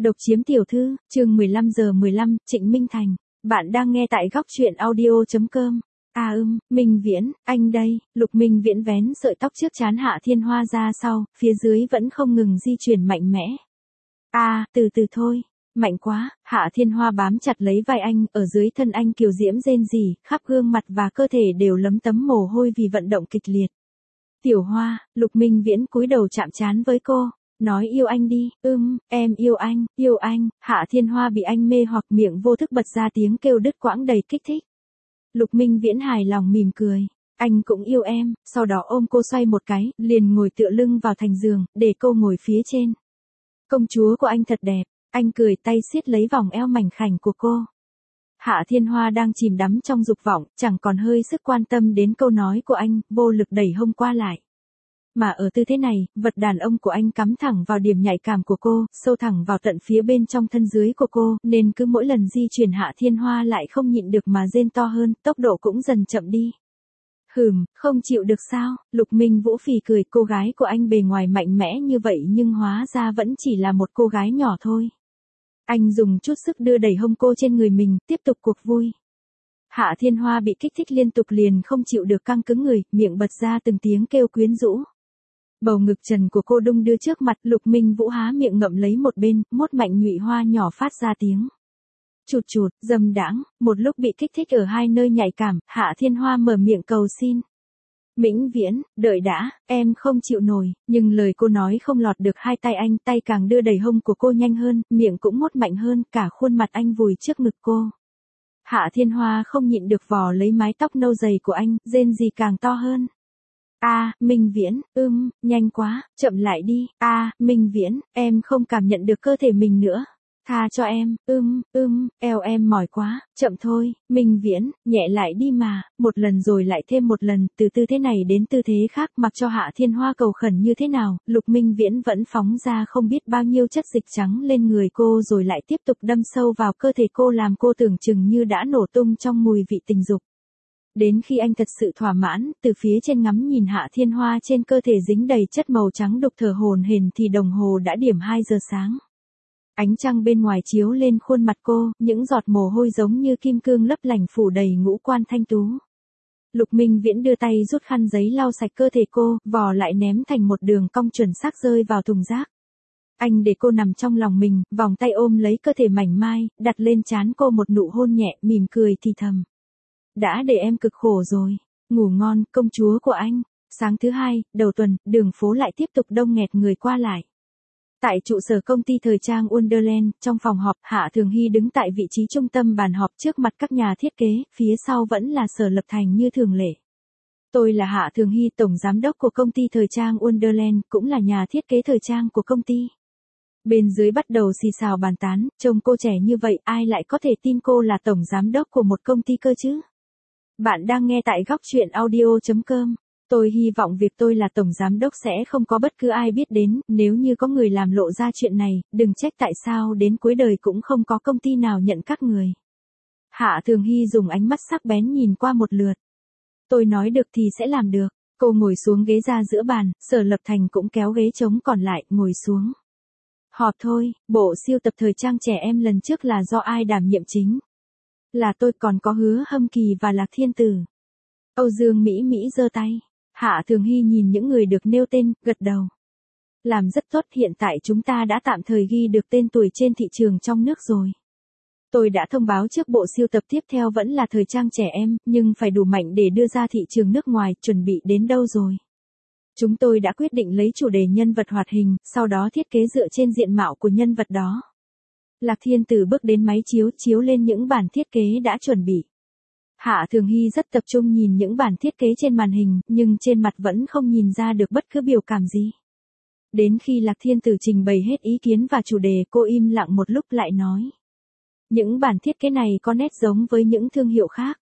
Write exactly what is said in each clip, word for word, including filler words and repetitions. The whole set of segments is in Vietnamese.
Độc chiếm tiểu thư, chương mười lăm giờ mười lăm, Trịnh Minh Thành. Bạn đang nghe tại góc truyện audio chấm com. À ưm, Minh Viễn, anh đây. Lục Minh Viễn vén sợi tóc trước trán Hạ Thiên Hoa ra sau, phía dưới vẫn không ngừng di chuyển mạnh mẽ. À, từ từ thôi. Mạnh quá. Hạ Thiên Hoa bám chặt lấy vai anh, ở dưới thân anh kiều diễm rên rỉ, khắp gương mặt và cơ thể đều lấm tấm mồ hôi vì vận động kịch liệt. Tiểu Hoa, Lục Minh Viễn cúi đầu chạm trán với cô. Nói yêu anh đi, ưm, em yêu anh, yêu anh. Hạ Thiên Hoa bị anh mê hoặc miệng vô thức bật ra tiếng kêu đứt quãng đầy kích thích. Lục Minh Viễn hài lòng mỉm cười. Anh cũng yêu em. Sau đó ôm cô xoay một cái, liền ngồi tựa lưng vào thành giường, để cô ngồi phía trên. Công chúa của anh thật đẹp. Anh cười tay siết lấy vòng eo mảnh khảnh của cô. Hạ Thiên Hoa đang chìm đắm trong dục vọng, chẳng còn hơi sức quan tâm đến câu nói của anh, vô lực đẩy hông qua lại. Mà ở tư thế này, vật đàn ông của anh cắm thẳng vào điểm nhạy cảm của cô, sâu thẳng vào tận phía bên trong thân dưới của cô, nên cứ mỗi lần di chuyển Hạ Thiên Hoa lại không nhịn được mà rên to hơn, tốc độ cũng dần chậm đi. Hừm, không chịu được sao? Lục Minh Vũ phì cười, cô gái của anh bề ngoài mạnh mẽ như vậy nhưng hóa ra vẫn chỉ là một cô gái nhỏ thôi. Anh dùng chút sức đưa đẩy hông cô trên người mình, tiếp tục cuộc vui. Hạ Thiên Hoa bị kích thích liên tục liền không chịu được căng cứng người, miệng bật ra từng tiếng kêu quyến rũ. Bầu ngực trần của cô đung đưa trước mặt, Lục Minh Vũ há miệng ngậm lấy một bên, mốt mạnh nhụy hoa nhỏ phát ra tiếng. Chụt chụt, dâm đãng, một lúc bị kích thích ở hai nơi nhạy cảm, Hạ Thiên Hoa mở miệng cầu xin. Mĩnh Viễn, đợi đã, em không chịu nổi, nhưng lời cô nói không lọt được hai tay anh, tay càng đưa đẩy hông của cô nhanh hơn, miệng cũng mốt mạnh hơn, cả khuôn mặt anh vùi trước ngực cô. Hạ Thiên Hoa không nhịn được vò lấy mái tóc nâu dày của anh, rên rỉ càng to hơn. A, à, Minh Viễn, ưm, nhanh quá, chậm lại đi. A, à, Minh Viễn, em không cảm nhận được cơ thể mình nữa. Tha cho em, ưm, ưm, eo em mỏi quá, chậm thôi, Minh Viễn, nhẹ lại đi mà, một lần rồi lại thêm một lần, từ tư thế này đến tư thế khác, mặc cho Hạ Thiên Hoa cầu khẩn như thế nào, Lục Minh Viễn vẫn phóng ra không biết bao nhiêu chất dịch trắng lên người cô rồi lại tiếp tục đâm sâu vào cơ thể cô làm cô tưởng chừng như đã nổ tung trong mùi vị tình dục. Đến khi anh thật sự thỏa mãn, từ phía trên ngắm nhìn Hạ Thiên Hoa trên cơ thể dính đầy chất màu trắng đục thở hổn hển thì đồng hồ đã điểm hai giờ sáng. Ánh trăng bên ngoài chiếu lên khuôn mặt cô, những giọt mồ hôi giống như kim cương lấp lánh phủ đầy ngũ quan thanh tú. Lục Minh Viễn đưa tay rút khăn giấy lau sạch cơ thể cô, vò lại ném thành một đường cong chuẩn xác rơi vào thùng rác. Anh để cô nằm trong lòng mình, vòng tay ôm lấy cơ thể mảnh mai, đặt lên trán cô một nụ hôn nhẹ, mỉm cười thì thầm. Đã để em cực khổ rồi. Ngủ ngon, công chúa của anh. Sáng thứ hai, đầu tuần, đường phố lại tiếp tục đông nghẹt người qua lại. Tại trụ sở công ty thời trang Wonderland, trong phòng họp, Hạ Thường Hy đứng tại vị trí trung tâm bàn họp trước mặt các nhà thiết kế, phía sau vẫn là Sở Lập Thành như thường lệ. Tôi là Hạ Thường Hy, tổng giám đốc của công ty thời trang Wonderland, cũng là nhà thiết kế thời trang của công ty. Bên dưới bắt đầu xì xào bàn tán, trông cô trẻ như vậy, ai lại có thể tin cô là tổng giám đốc của một công ty cơ chứ? Bạn đang nghe tại góc truyện audio chấm com. Tôi hy vọng việc tôi là tổng giám đốc sẽ không có bất cứ ai biết đến, nếu như có người làm lộ ra chuyện này, đừng trách tại sao đến cuối đời cũng không có công ty nào nhận các người. Hạ Thường Hy dùng ánh mắt sắc bén nhìn qua một lượt. Tôi nói được thì sẽ làm được. Cô ngồi xuống ghế ra giữa bàn, Sở Lập Thành cũng kéo ghế trống còn lại, ngồi xuống. Họp thôi, bộ siêu tập thời trang trẻ em lần trước là do ai đảm nhiệm chính? Là tôi, còn có Hứa Hâm Kỳ và Lạc Thiên Tử. Âu Dương Mỹ Mỹ giơ tay. Hạ Thường Hy nhìn những người được nêu tên, gật đầu. Làm rất tốt, hiện tại chúng ta đã tạm thời ghi được tên tuổi trên thị trường trong nước rồi. Tôi đã thông báo trước bộ siêu tập tiếp theo vẫn là thời trang trẻ em, nhưng phải đủ mạnh để đưa ra thị trường nước ngoài, chuẩn bị đến đâu rồi? Chúng tôi đã quyết định lấy chủ đề nhân vật hoạt hình, sau đó thiết kế dựa trên diện mạo của nhân vật đó. Lạc Thiên Tử bước đến máy chiếu, chiếu lên những bản thiết kế đã chuẩn bị. Hạ Thường Hy rất tập trung nhìn những bản thiết kế trên màn hình, nhưng trên mặt vẫn không nhìn ra được bất cứ biểu cảm gì. Đến khi Lạc Thiên Tử trình bày hết ý kiến và chủ đề, cô im lặng một lúc lại nói. Những bản thiết kế này có nét giống với những thương hiệu khác.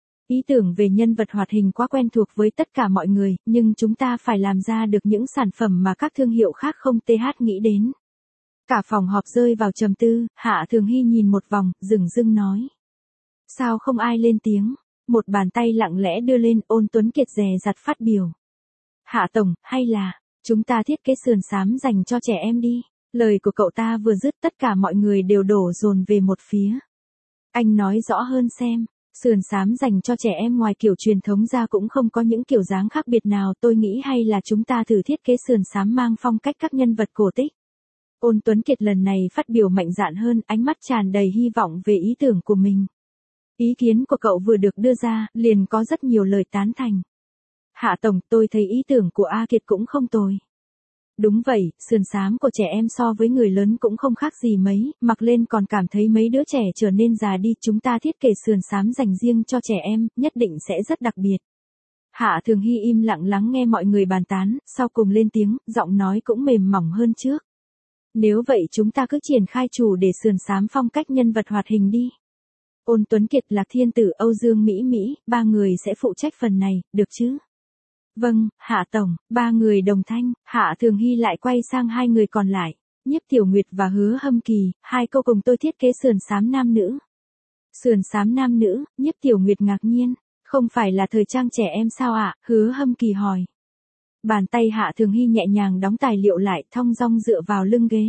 Ý tưởng về nhân vật hoạt hình quá quen thuộc với tất cả mọi người, nhưng chúng ta phải làm ra được những sản phẩm mà các thương hiệu khác không th nghĩ đến. Cả phòng họp rơi vào trầm tư, Hạ Thường Hy nhìn một vòng, dửng dưng nói. Sao không ai lên tiếng? Một bàn tay lặng lẽ đưa lên, Ôn Tuấn Kiệt dè dặt phát biểu. Hạ Tổng, hay là, chúng ta thiết kế sườn xám dành cho trẻ em đi. Lời của cậu ta vừa dứt tất cả mọi người đều đổ dồn về một phía. Anh nói rõ hơn xem. Sườn xám dành cho trẻ em ngoài kiểu truyền thống ra cũng không có những kiểu dáng khác biệt nào, tôi nghĩ hay là chúng ta thử thiết kế sườn xám mang phong cách các nhân vật cổ tích. Ôn Tuấn Kiệt lần này phát biểu mạnh dạn hơn, ánh mắt tràn đầy hy vọng về ý tưởng của mình. Ý kiến của cậu vừa được đưa ra, liền có rất nhiều lời tán thành. Hạ Tổng, tôi thấy ý tưởng của A Kiệt cũng không tồi. Đúng vậy, sườn xám của trẻ em so với người lớn cũng không khác gì mấy, mặc lên còn cảm thấy mấy đứa trẻ trở nên già đi, chúng ta thiết kế sườn xám dành riêng cho trẻ em, nhất định sẽ rất đặc biệt. Hạ Thường Hy im lặng lắng nghe mọi người bàn tán, sau cùng lên tiếng, giọng nói cũng mềm mỏng hơn trước. Nếu vậy chúng ta cứ triển khai chủ để sườn xám phong cách nhân vật hoạt hình đi. Ôn Tuấn Kiệt, Lạc Thiên Tử, Âu Dương Mỹ Mỹ, ba người sẽ phụ trách phần này, được chứ? Vâng, Hạ Tổng, ba người đồng thanh. Hạ Thường Hy lại quay sang hai người còn lại, Nhiếp Tiểu Nguyệt và Hứa Hâm Kỳ, hai cô cùng tôi thiết kế sườn xám nam nữ. Sườn xám nam nữ, Nhiếp Tiểu Nguyệt ngạc nhiên, không phải là thời trang trẻ em sao ạ? Hứa Hâm Kỳ hỏi. Bàn tay Hạ Thường Hy nhẹ nhàng đóng tài liệu lại, thong dong dựa vào lưng ghế.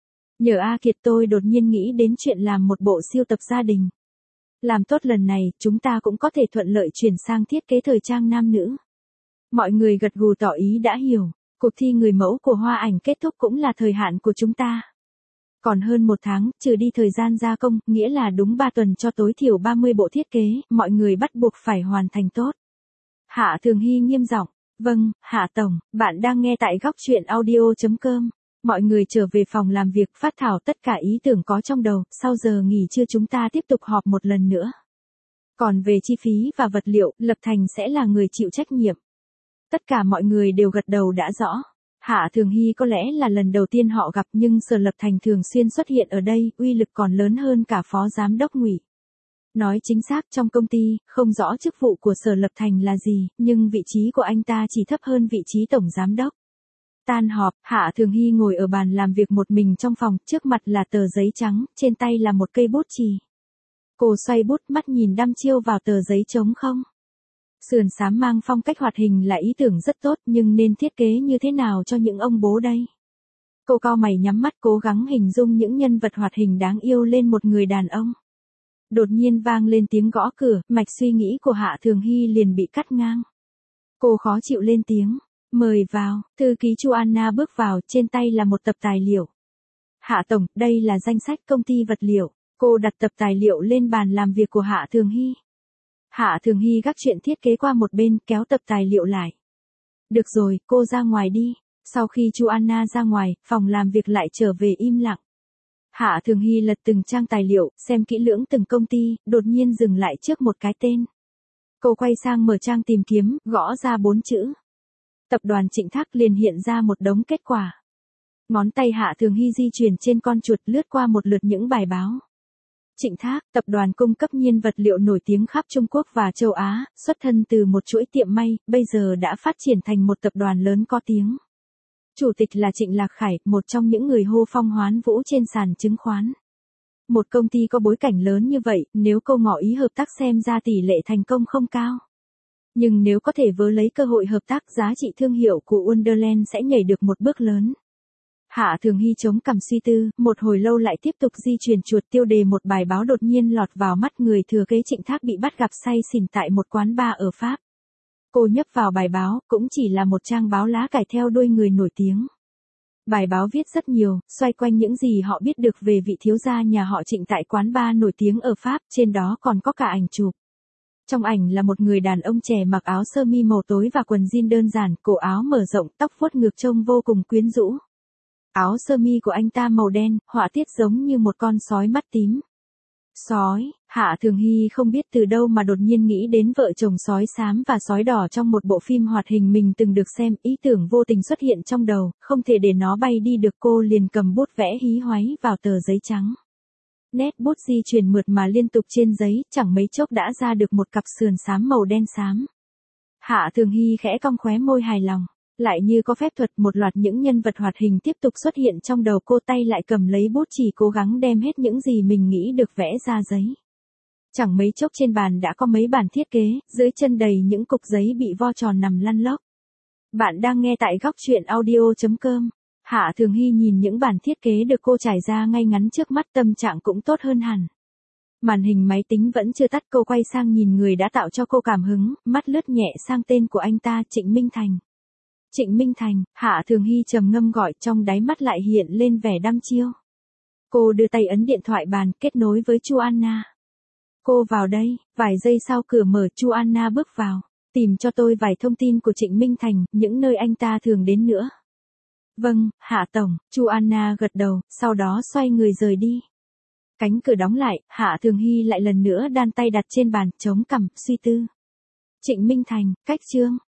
Nhờ A Kiệt tôi đột nhiên nghĩ đến chuyện làm một bộ siêu tập gia đình. Làm tốt lần này, chúng ta cũng có thể thuận lợi chuyển sang thiết kế thời trang nam nữ. Mọi người gật gù tỏ ý đã hiểu, cuộc thi người mẫu của Hoa Ảnh kết thúc cũng là thời hạn của chúng ta. Còn hơn một tháng, trừ đi thời gian gia công, nghĩa là đúng ba tuần cho tối thiểu ba mươi bộ thiết kế, mọi người bắt buộc phải hoàn thành tốt. Hạ Thường Hy nghiêm giọng, vâng, Hạ Tổng, bạn đang nghe tại góc truyện audio chấm com. Mọi người trở về phòng làm việc phát thảo tất cả ý tưởng có trong đầu, sau giờ nghỉ trưa chúng ta tiếp tục họp một lần nữa. Còn về chi phí và vật liệu, Lập Thành sẽ là người chịu trách nhiệm. Tất cả mọi người đều gật đầu đã rõ. Hạ Thường Hy có lẽ là lần đầu tiên họ gặp nhưng Sở Lập Thành thường xuyên xuất hiện ở đây, uy lực còn lớn hơn cả phó giám đốc Ngụy. Nói chính xác trong công ty, không rõ chức vụ của Sở Lập Thành là gì, nhưng vị trí của anh ta chỉ thấp hơn vị trí tổng giám đốc. Tan họp, Hạ Thường Hy ngồi ở bàn làm việc một mình trong phòng, trước mặt là tờ giấy trắng, trên tay là một cây bút chì. Cô xoay bút, mắt nhìn đăm chiêu vào tờ giấy trống không. Sườn xám mang phong cách hoạt hình là ý tưởng rất tốt, nhưng nên thiết kế như thế nào cho những ông bố đây? Cô cau mày nhắm mắt cố gắng hình dung những nhân vật hoạt hình đáng yêu lên một người đàn ông. Đột nhiên vang lên tiếng gõ cửa, mạch suy nghĩ của Hạ Thường Hy liền bị cắt ngang. Cô khó chịu lên tiếng, mời vào. Thư ký Chu Anna bước vào, trên tay là một tập tài liệu. Hạ Tổng, đây là danh sách công ty vật liệu. Cô đặt tập tài liệu lên bàn làm việc của Hạ Thường Hy. Hạ Thường Hy gác chuyện thiết kế qua một bên, kéo tập tài liệu lại. Được rồi, cô ra ngoài đi. Sau khi Chu Anna ra ngoài, phòng làm việc lại trở về im lặng. Hạ Thường Hy lật từng trang tài liệu, xem kỹ lưỡng từng công ty, đột nhiên dừng lại trước một cái tên. Cô quay sang mở trang tìm kiếm, gõ ra bốn chữ. Tập đoàn Trịnh Thác liền hiện ra một đống kết quả. Ngón tay Hạ Thường Hy di chuyển trên con chuột lướt qua một lượt những bài báo. Trịnh Thác, tập đoàn cung cấp nhiên vật liệu nổi tiếng khắp Trung Quốc và châu Á, xuất thân từ một chuỗi tiệm may, bây giờ đã phát triển thành một tập đoàn lớn có tiếng. Chủ tịch là Trịnh Lạc Khải, một trong những người hô phong hoán vũ trên sàn chứng khoán. Một công ty có bối cảnh lớn như vậy, nếu cô ngỏ ý hợp tác xem ra tỷ lệ thành công không cao. Nhưng nếu có thể vớ lấy cơ hội hợp tác, giá trị thương hiệu của Wonderland sẽ nhảy được một bước lớn. Hạ Thường Hy chống cằm suy tư, một hồi lâu lại tiếp tục di chuyển chuột, tiêu đề một bài báo đột nhiên lọt vào mắt người thừa kế Trịnh Thác bị bắt gặp say xỉn tại một quán bar ở Pháp. Cô nhấp vào bài báo, cũng chỉ là một trang báo lá cải theo đuôi người nổi tiếng. Bài báo viết rất nhiều, xoay quanh những gì họ biết được về vị thiếu gia nhà họ Trịnh tại quán bar nổi tiếng ở Pháp, trên đó còn có cả ảnh chụp. Trong ảnh là một người đàn ông trẻ mặc áo sơ mi màu tối và quần jean đơn giản, cổ áo mở rộng, tóc vuốt ngược trông vô cùng quyến rũ. Áo sơ mi của anh ta màu đen, họa tiết giống như một con sói mắt tím. Sói, Hạ Thường Hy không biết từ đâu mà đột nhiên nghĩ đến vợ chồng sói xám và sói đỏ trong một bộ phim hoạt hình mình từng được xem, ý tưởng vô tình xuất hiện trong đầu, không thể để nó bay đi được, cô liền cầm bút vẽ hí hoáy vào tờ giấy trắng. Nét bút di chuyển mượt mà liên tục trên giấy, chẳng mấy chốc đã ra được một cặp sườn xám màu đen xám. Hạ Thường Hy khẽ cong khóe môi hài lòng. Lại như có phép thuật, một loạt những nhân vật hoạt hình tiếp tục xuất hiện trong đầu cô, tay lại cầm lấy bút chỉ cố gắng đem hết những gì mình nghĩ được vẽ ra giấy. Chẳng mấy chốc trên bàn đã có mấy bản thiết kế, dưới chân đầy những cục giấy bị vo tròn nằm lăn lóc. Bạn đang nghe tại góc truyện audio chấm com. Hạ Thường Hy nhìn những bản thiết kế được cô trải ra ngay ngắn trước mắt, tâm trạng cũng tốt hơn hẳn. Màn hình máy tính vẫn chưa tắt, cô quay sang nhìn người đã tạo cho cô cảm hứng, mắt lướt nhẹ sang tên của anh ta, Trịnh Minh Thành. Trịnh Minh Thành, Hạ Thường Hy trầm ngâm gọi, trong đáy mắt lại hiện lên vẻ đăm chiêu. Cô đưa tay ấn điện thoại bàn, kết nối với Chu Anna. Cô vào đây, vài giây sau cửa mở, Chu Anna bước vào. Tìm cho tôi vài thông tin của Trịnh Minh Thành, những nơi anh ta thường đến nữa. Vâng, Hạ Tổng, Chu Anna gật đầu, sau đó xoay người rời đi. Cánh cửa đóng lại, Hạ Thường Hy lại lần nữa đan tay đặt trên bàn, chống cằm, suy tư. Trịnh Minh Thành, cách Trương,